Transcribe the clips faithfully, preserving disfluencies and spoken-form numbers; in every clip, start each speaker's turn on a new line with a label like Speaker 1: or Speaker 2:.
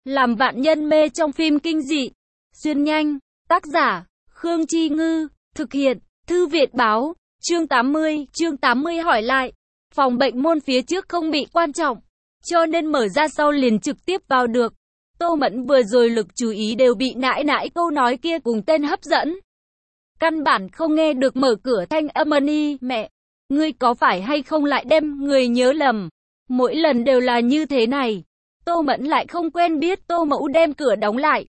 Speaker 1: Làm vạn nhân mê trong phim kinh dị. Xuyên nhanh. Tác giả, Khương Chi Ngư. Thực hiện, Thư Viện Báo. Chương tám mươi. Chương tám mươi hỏi lại. Phòng bệnh môn phía trước không bị quan trọng, cho nên mở ra sau liền trực tiếp vào được. Tô Mẫn vừa rồi lực chú ý đều bị nãi nãi câu nói kia cùng tên hấp dẫn. Căn bản không nghe được mở cửa thanh âm Mani, mẹ, ngươi có phải hay không lại đem người nhớ lầm. Mỗi lần đều là như thế này. Tô Mẫn lại không quen biết Tô Mẫu đem cửa đóng lại.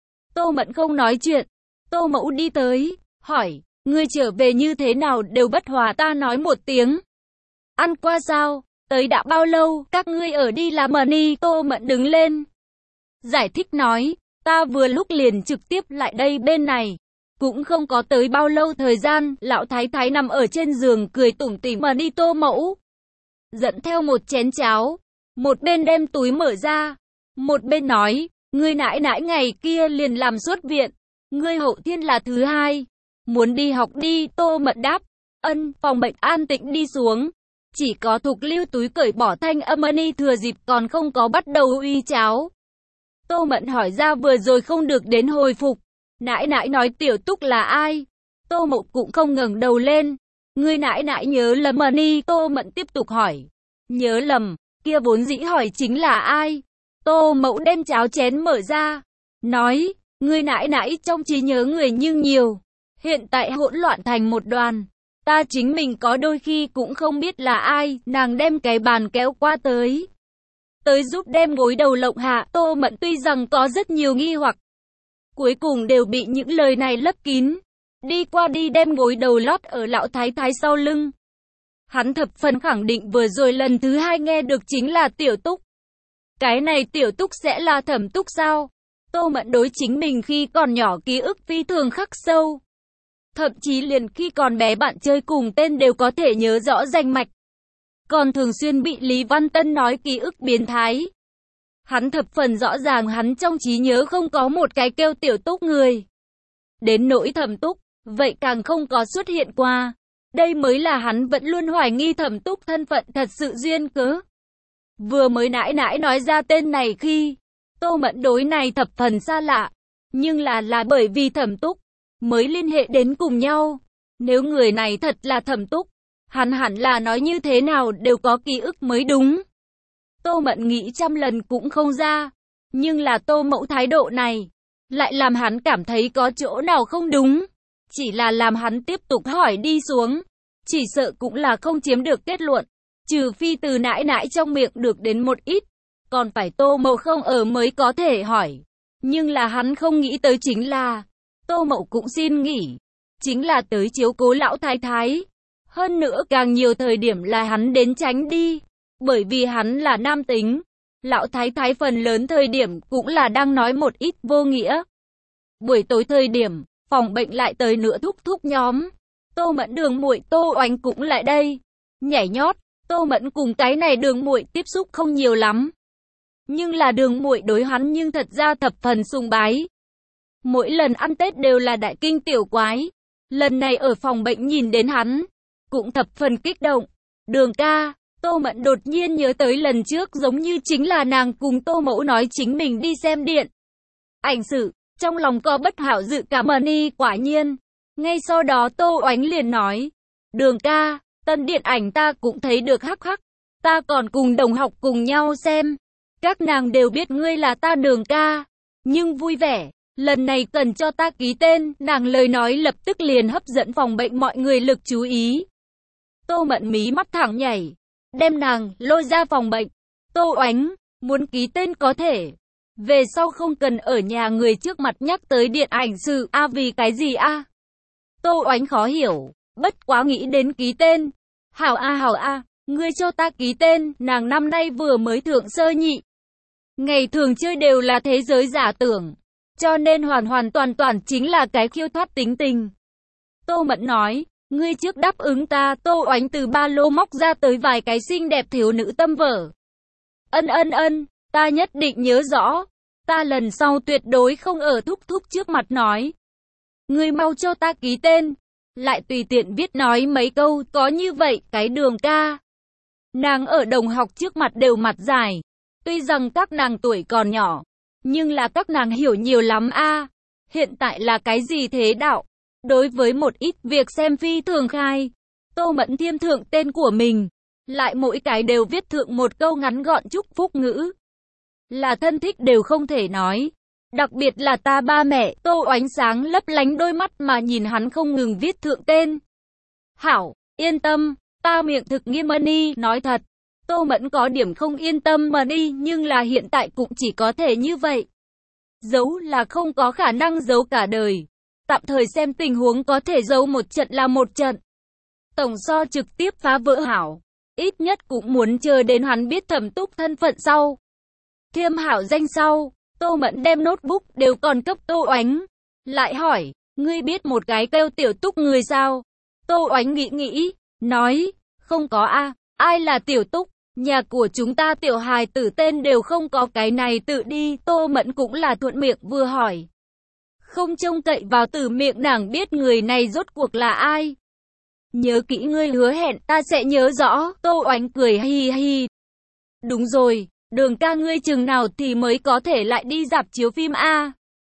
Speaker 1: Tô Mẫn không nói chuyện. Tô Mẫu đi tới, hỏi, ngươi trở về như thế nào đều bất hòa ta nói một tiếng. Ăn qua sao? Tới đã bao lâu? Các ngươi ở đi làm Mani? Tô Mẫn đứng lên, giải thích nói, ta vừa lúc liền trực tiếp lại đây bên này. Cũng không có tới bao lâu thời gian, lão thái thái nằm ở trên giường cười tủm tỉm mà đi. Tô Mẫu dẫn theo một chén cháo, một bên đem túi mở ra, một bên nói, ngươi nãi nãi ngày kia liền làm xuất viện, ngươi hậu thiên là thứ hai, muốn đi học đi. Tô Mẫn đáp, ân. Phòng bệnh an tĩnh đi xuống, chỉ có Thục Lưu túi cởi bỏ thanh âm Mani thừa dịp còn không có bắt đầu uy cháo. Tô Mẫn hỏi ra vừa rồi không được đến hồi phục. Nãi nãi nói Tiểu Túc là ai? Tô Mậu cũng không ngẩng đầu lên. Ngươi nãi nãi nhớ lầm Mani? Tô Mẫn tiếp tục hỏi. Nhớ lầm, kia vốn dĩ hỏi chính là ai? Tô Mậu đem cháo chén mở ra, nói, ngươi nãi nãi trong trí nhớ người nhưng nhiều, hiện tại hỗn loạn thành một đoàn. Ta chính mình có đôi khi cũng không biết là ai. Nàng đem cái bàn kéo qua tới, tới giúp đem gối đầu lộng hạ. Tô Mẫn tuy rằng có rất nhiều nghi hoặc, cuối cùng đều bị những lời này lấp kín. Đi qua đi đem gối đầu lót ở lão thái thái sau lưng. Hắn thập phần khẳng định vừa rồi lần thứ hai nghe được chính là Tiểu Túc. Cái này Tiểu Túc sẽ là Thẩm Túc sao? Tô Mẫn đối chính mình khi còn nhỏ ký ức phi thường khắc sâu. Thậm chí liền khi còn bé bạn chơi cùng tên đều có thể nhớ rõ danh mạch. Còn thường xuyên bị Lý Văn Tân nói ký ức biến thái. Hắn thập phần rõ ràng hắn trong trí nhớ không có một cái kêu Tiểu Túc người. Đến nỗi Thẩm Túc, vậy càng không có xuất hiện qua. Đây mới là hắn vẫn luôn hoài nghi Thẩm Túc thân phận thật sự duyên cớ. Vừa mới nãi nãi nói ra tên này khi, Tô Mẫn đối này thập phần xa lạ. Nhưng là là bởi vì Thẩm Túc mới liên hệ đến cùng nhau. Nếu người này thật là Thẩm Túc, hắn hẳn là nói như thế nào đều có ký ức mới đúng. Tô Mẫn nghĩ trăm lần cũng không ra. Nhưng là Tô Mẫu thái độ này lại làm hắn cảm thấy có chỗ nào không đúng. Chỉ là làm hắn tiếp tục hỏi đi xuống, chỉ sợ cũng là không chiếm được kết luận. Trừ phi từ nãi nãi trong miệng được đến một ít, còn phải Tô Mậu không ở mới có thể hỏi. Nhưng là hắn không nghĩ tới chính là Tô Mậu cũng xin nghỉ, chính là tới chiếu cố lão thái thái. Hơn nữa càng nhiều thời điểm là hắn đến tránh đi, bởi vì hắn là nam tính. Lão thái thái phần lớn thời điểm cũng là đang nói một ít vô nghĩa. Buổi tối thời điểm, phòng bệnh lại tới nữa thúc thúc nhóm. Tô Mẫn Đường muội Tô Oánh cũng lại đây. Nhảy nhót, Tô Mẫn cùng cái này Đường muội tiếp xúc không nhiều lắm. Nhưng là Đường muội đối hắn nhưng thật ra thập phần sùng bái. Mỗi lần ăn Tết đều là đại kinh tiểu quái. Lần này ở phòng bệnh nhìn đến hắn, cũng thập phần kích động. Đường ca, Tô Mẫn đột nhiên nhớ tới lần trước giống như chính là nàng cùng Tô Mẫu nói chính mình đi xem điện ảnh sự. Trong lòng có bất hảo dự cảm Mani quả nhiên. Ngay sau đó Tô Oánh liền nói, Đường ca, tân điện ảnh ta cũng thấy được hắc hắc. Ta còn cùng đồng học cùng nhau xem. Các nàng đều biết ngươi là ta Đường ca. Nhưng vui vẻ, lần này cần cho ta ký tên. Nàng lời nói lập tức liền hấp dẫn phòng bệnh mọi người lực chú ý. Tô Mẫn mí mắt thẳng nhảy, đem nàng lôi ra phòng bệnh. Tô Oánh, muốn ký tên có thể. Về sau không cần ở nhà người trước mặt nhắc tới điện ảnh sự. A à, vì cái gì a? À? Tô Oánh khó hiểu, bất quá nghĩ đến ký tên. Hảo a à, hảo a, à, ngươi cho ta ký tên. Nàng năm nay vừa mới thượng sơ nhị. Ngày thường chơi đều là thế giới giả tưởng, cho nên hoàn hoàn toàn toàn chính là cái khiêu thoát tính tình. Tô Mẫn nói, ngươi trước đáp ứng ta. Tô Oánh từ ba lô móc ra tới vài cái xinh đẹp thiếu nữ tâm vở. Ân ân ân, ta nhất định nhớ rõ. Ta lần sau tuyệt đối không ở thúc thúc trước mặt nói. Ngươi mau cho ta ký tên. Lại tùy tiện viết nói mấy câu. Có như vậy, cái Đường ca. Nàng ở đồng học trước mặt đều mặt dài. Tuy rằng các nàng tuổi còn nhỏ, Nhưng là các nàng hiểu nhiều lắm a. Hiện tại là cái gì thế đạo? Đối với một ít việc xem phi thường khai, Tô Mẫn thêm thượng tên của mình, lại mỗi cái đều viết thượng một câu ngắn gọn chúc phúc ngữ. Là thân thích đều không thể nói. Đặc biệt là ta ba mẹ, Tô Oánh sáng lấp lánh đôi mắt mà nhìn hắn không ngừng viết thượng tên. Hảo, yên tâm, ta miệng thực nghiêm Mani, nói thật. Tô Mẫn có điểm không yên tâm Mani, nhưng là hiện tại cũng chỉ có thể như vậy. Giấu là không có khả năng giấu cả đời. Tạm thời xem tình huống có thể giấu một trận là một trận. Tổng so trực tiếp phá vỡ hảo. Ít nhất cũng muốn chờ đến hắn biết Thẩm Túc thân phận sau. Thiêm hảo danh sau, Tô Mẫn đem notebook đều còn cấp Tô Oánh. Lại hỏi, ngươi biết một cái kêu Tiểu Túc người sao? Tô Oánh nghĩ nghĩ, nói, không có a, ai là Tiểu Túc? Nhà của chúng ta tiểu hài tử tên đều không có cái này tự đi. Tô Mẫn cũng là thuận miệng vừa hỏi. Không trông cậy vào từ miệng nàng biết người này rốt cuộc là ai. Nhớ kỹ ngươi hứa hẹn ta sẽ nhớ rõ. Tô Oánh cười hi hi. Đúng rồi, Đường ca ngươi chừng nào thì mới có thể lại đi rạp chiếu phim a?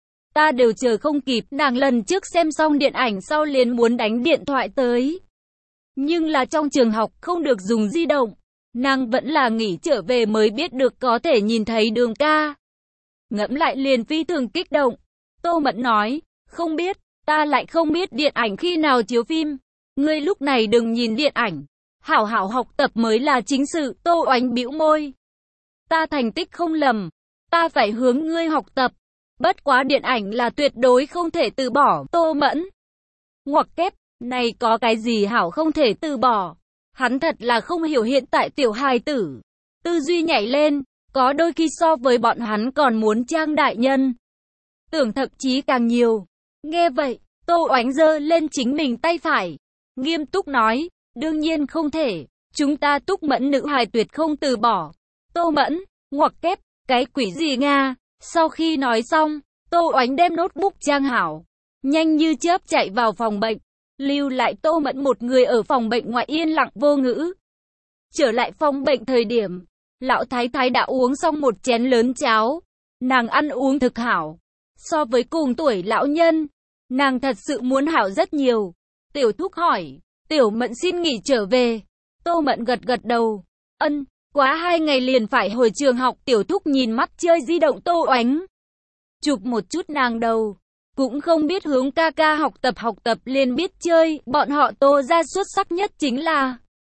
Speaker 1: Ta đều chờ không kịp. Nàng lần trước xem xong điện ảnh sau liền muốn đánh điện thoại tới. Nhưng là trong trường học không được dùng di động. Nàng vẫn là nghỉ trở về mới biết được có thể nhìn thấy Đường ca. Ngẫm lại liền phi thường kích động. Tô Mẫn nói, không biết, ta lại không biết điện ảnh khi nào chiếu phim. Ngươi lúc này đừng nhìn điện ảnh. Hảo hảo học tập mới là chính sự. Tô Oánh bĩu môi. Ta thành tích không lầm. Ta phải hướng ngươi học tập. Bất quá điện ảnh là tuyệt đối không thể từ bỏ. Tô Mẫn. Ngoặc kép, này có cái gì hảo không thể từ bỏ. Hắn thật là không hiểu hiện tại tiểu hài tử. Tư duy nhảy lên, có đôi khi so với bọn hắn còn muốn trang đại nhân. Tưởng thậm chí càng nhiều. Nghe vậy, Tô Oánh giơ lên chính mình tay phải. Nghiêm túc nói, đương nhiên không thể. Chúng ta Túc Mẫn nữ hài tuyệt không từ bỏ. Tô Mẫn, ngoặc kép, cái quỷ gì Nga. Sau khi nói xong, Tô Oánh đem notebook trang hảo. Nhanh như chớp chạy vào phòng bệnh. Lưu lại Tô Mẫn một người ở phòng bệnh ngoại yên lặng vô ngữ. Trở lại phòng bệnh thời điểm, lão thái thái đã uống xong một chén lớn cháo. Nàng ăn uống thực hảo. So với cùng tuổi lão nhân, nàng thật sự muốn hảo rất nhiều. Tiểu Thúc hỏi, Tiểu Mẫn xin nghỉ trở về. Tô Mẫn gật gật đầu. Ân, quá hai ngày liền phải hồi trường học. Tiểu Thúc nhìn mắt chơi di động Tô Oánh. Chụp một chút nàng đầu. Cũng không biết hướng ca ca học tập học tập liền biết chơi. Bọn họ Tô ra xuất sắc nhất chính là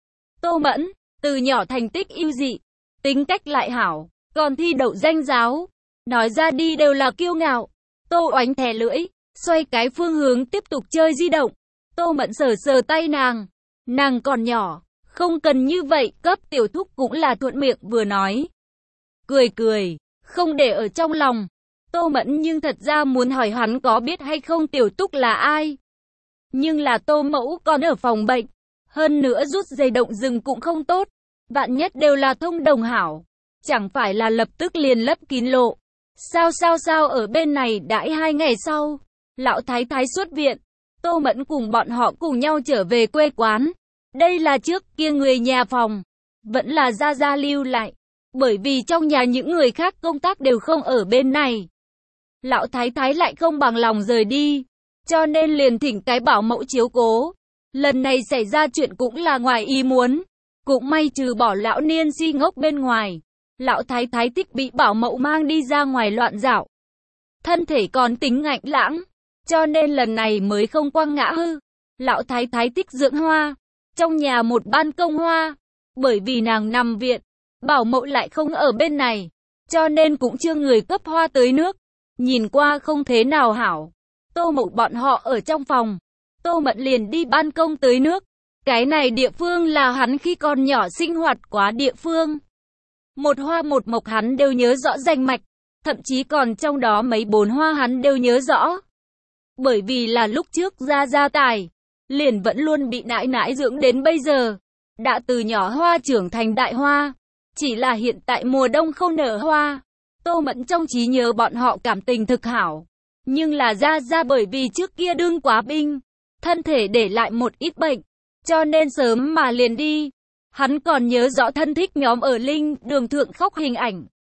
Speaker 1: Tô Mẫn, từ nhỏ thành tích ưu dị, tính cách lại hảo, còn thi đậu danh giáo. Nói ra đi đều là kiêu ngạo. Tô Oánh thè lưỡi, xoay cái phương hướng tiếp tục chơi di động. Tô Mẫn sờ sờ tay nàng. Nàng còn nhỏ, không cần như vậy. Cấp Tiểu Thúc cũng là thuận miệng vừa nói. Cười cười, không để ở trong lòng. Tô Mẫn nhưng thật ra muốn hỏi hắn có biết hay không Tiểu Túc là ai. Nhưng là Tô Mẫu còn ở phòng bệnh. Hơn nữa rút dây động rừng cũng không tốt. Vạn nhất đều là thông đồng hảo. Chẳng phải là lập tức liền lấp kín lộ. Sao sao sao ở bên này đãi hai ngày sau. Lão thái thái xuất viện. Tô Mẫn cùng bọn họ cùng nhau trở về quê quán. Đây là trước kia người nhà phòng. Vẫn là Gia Gia lưu lại. Bởi vì trong nhà những người khác công tác đều không ở bên này. Lão thái thái lại không bằng lòng rời đi. Cho nên liền thỉnh cái bảo mẫu chiếu cố. Lần này xảy ra chuyện cũng là ngoài ý muốn. Cũng may trừ bỏ lão niên si ngốc bên ngoài. Lão thái thái thích bị bảo mẫu mang đi ra ngoài loạn dạo. Thân thể còn tính ngạnh lãng. Cho nên lần này mới không quăng ngã hư. Lão thái thái thích dưỡng hoa. Trong nhà một ban công hoa. Bởi vì nàng nằm viện. Bảo mẫu lại không ở bên này. Cho nên cũng chưa người cấp hoa tưới nước. Nhìn qua không thế nào hảo. Tô Mậu bọn họ ở trong phòng. Tô Mẫn liền đi ban công tưới nước. Cái này địa phương là hắn khi còn nhỏ sinh hoạt quá địa phương. Một hoa một mộc hắn đều nhớ rõ rành mạch. Thậm chí còn trong đó mấy bốn hoa hắn đều nhớ rõ. Bởi vì là lúc trước ra gia tài. Liền vẫn luôn bị nãi nãi dưỡng đến bây giờ. Đã từ nhỏ hoa trưởng thành đại hoa. Chỉ là hiện tại mùa đông không nở hoa. Tô Mẫn trong trí nhớ bọn họ cảm tình thực hảo. Nhưng là ra ra bởi vì trước kia đương quá binh. Thân thể để lại một ít bệnh. Cho nên sớm mà liền đi. Hắn còn nhớ rõ thân thích nhóm ở Linh đường thượng khóc hình ảnh.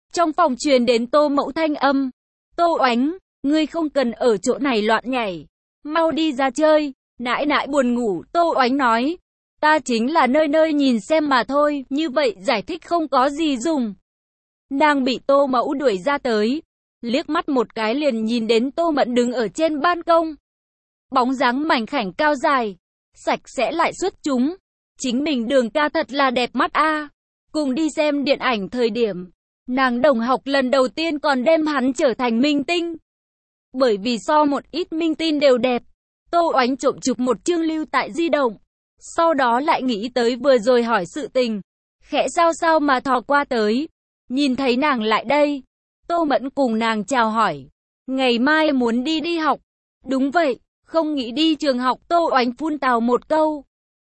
Speaker 1: Trong phòng truyền đến Tô Mẫu thanh âm. Tô Oánh, ngươi không cần ở chỗ này loạn nhảy. Mau đi ra chơi. Nãi nãi buồn ngủ, Tô Oánh nói. Ta chính là nơi nơi nhìn xem mà thôi, như vậy giải thích không có gì dùng. Nàng bị Tô Mẫu đuổi ra tới. Liếc mắt một cái liền nhìn đến Tô Mẫn đứng ở trên ban công. Bóng dáng mảnh khảnh cao dài, sạch sẽ lại xuất chúng. Chính mình Đường ca thật là đẹp mắt a. Cùng đi xem điện ảnh thời điểm, nàng đồng học lần đầu tiên còn đem hắn trở thành minh tinh. Bởi vì so một ít minh tinh đều đẹp, Tô Oánh trộm chụp một chương lưu tại di động. Sau đó lại nghĩ tới vừa rồi hỏi sự tình. Khẽ sao sao mà thò qua tới. Nhìn thấy nàng lại đây. Tô Mẫn cùng nàng chào hỏi. Ngày mai muốn đi đi học. Đúng vậy, không nghĩ đi trường học. Tô Oánh phun tào một câu.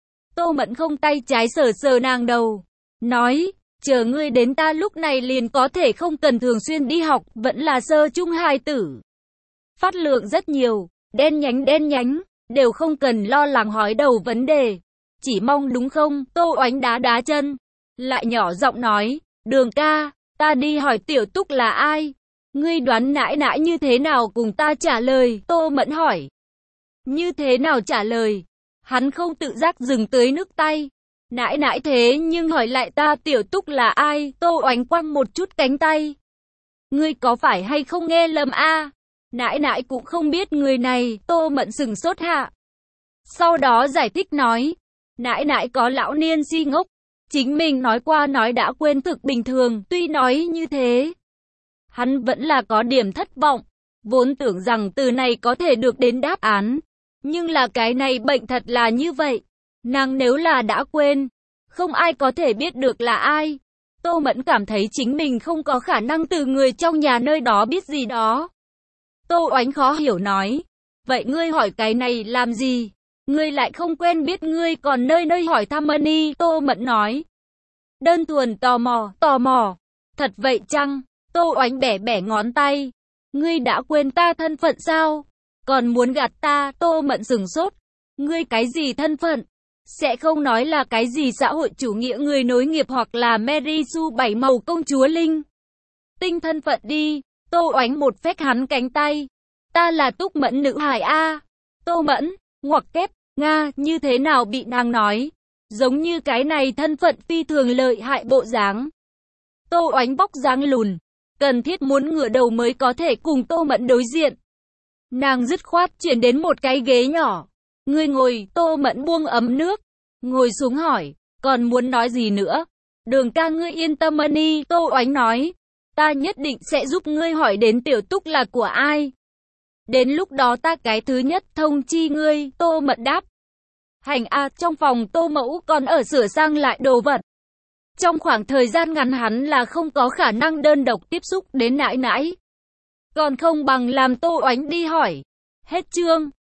Speaker 1: Tô Mẫn không tay trái sờ sờ nàng đầu. Nói, chờ ngươi đến ta lúc này liền có thể không cần thường xuyên đi học. Vẫn là sơ trung hài tử. Phát lượng rất nhiều, đen nhánh đen nhánh. Đều không cần lo lắng hói đầu vấn đề. Chỉ mong đúng không? Tô Oánh đá đá chân. Lại nhỏ giọng nói, Đường ca, ta đi hỏi Tiểu Túc là ai? Ngươi đoán nãi nãi như thế nào cùng ta trả lời? Tô Mẫn hỏi. Như thế nào trả lời? Hắn không tự giác dừng tới nước tay. Nãi nãi thế nhưng hỏi lại ta Tiểu Túc là ai? Tô Oánh quăng một chút cánh tay. Ngươi có phải hay không nghe lầm a? Nãi nãi cũng không biết người này. Tô Mẫn sừng sốt hạ. Sau đó giải thích nói. Nãi nãi có lão niên si ngốc. Chính mình nói qua nói đã quên thực bình thường. Tuy nói như thế, hắn vẫn là có điểm thất vọng. Vốn tưởng rằng từ này có thể được đến đáp án. Nhưng là cái này bệnh thật là như vậy. Nàng nếu là đã quên, không ai có thể biết được là ai. Tô Mẫn cảm thấy chính mình không có khả năng từ người trong nhà nơi đó biết gì đó. Tô Oánh khó hiểu nói. Vậy ngươi hỏi cái này làm gì? Ngươi lại không quen biết ngươi còn nơi nơi hỏi thăm ân y. Tô Mẫn nói. Đơn thuần tò mò, tò mò. Thật vậy chăng? Tô Oánh bẻ bẻ ngón tay. Ngươi đã quên ta thân phận sao? Còn muốn gạt ta? Tô Mẫn sừng sốt. Ngươi cái gì thân phận? Sẽ không nói là cái gì xã hội chủ nghĩa người nối nghiệp hoặc là Mary Sue bảy màu công chúa Linh. Tinh thân phận đi. Tô Oánh một phách hắn cánh tay. Ta là Túc Mẫn nữ hài a. Tô Mẫn, ngoặc kép, Nga, như thế nào bị nàng nói. Giống như cái này thân phận phi thường lợi hại bộ dáng. Tô Oánh bóc dáng lùn. Cần thiết muốn ngửa đầu mới có thể cùng Tô Mẫn đối diện. Nàng dứt khoát chuyển đến một cái ghế nhỏ. Ngươi ngồi. Tô Mẫn buông ấm nước. Ngồi xuống hỏi. Còn muốn nói gì nữa? Đường ca ngươi yên tâm ân y. Tô Oánh nói. Ta nhất định sẽ giúp ngươi hỏi đến Tiểu Túc là của ai. Đến lúc đó ta cái thứ nhất thông chi ngươi. Tô Mẫn đáp. Hành a. Trong phòng Tô Mẫu còn ở sửa sang lại đồ vật. Trong khoảng thời gian ngắn hắn là không có khả năng đơn độc tiếp xúc đến nãi nãi. Còn không bằng làm Tô Oánh đi hỏi. Hết chương.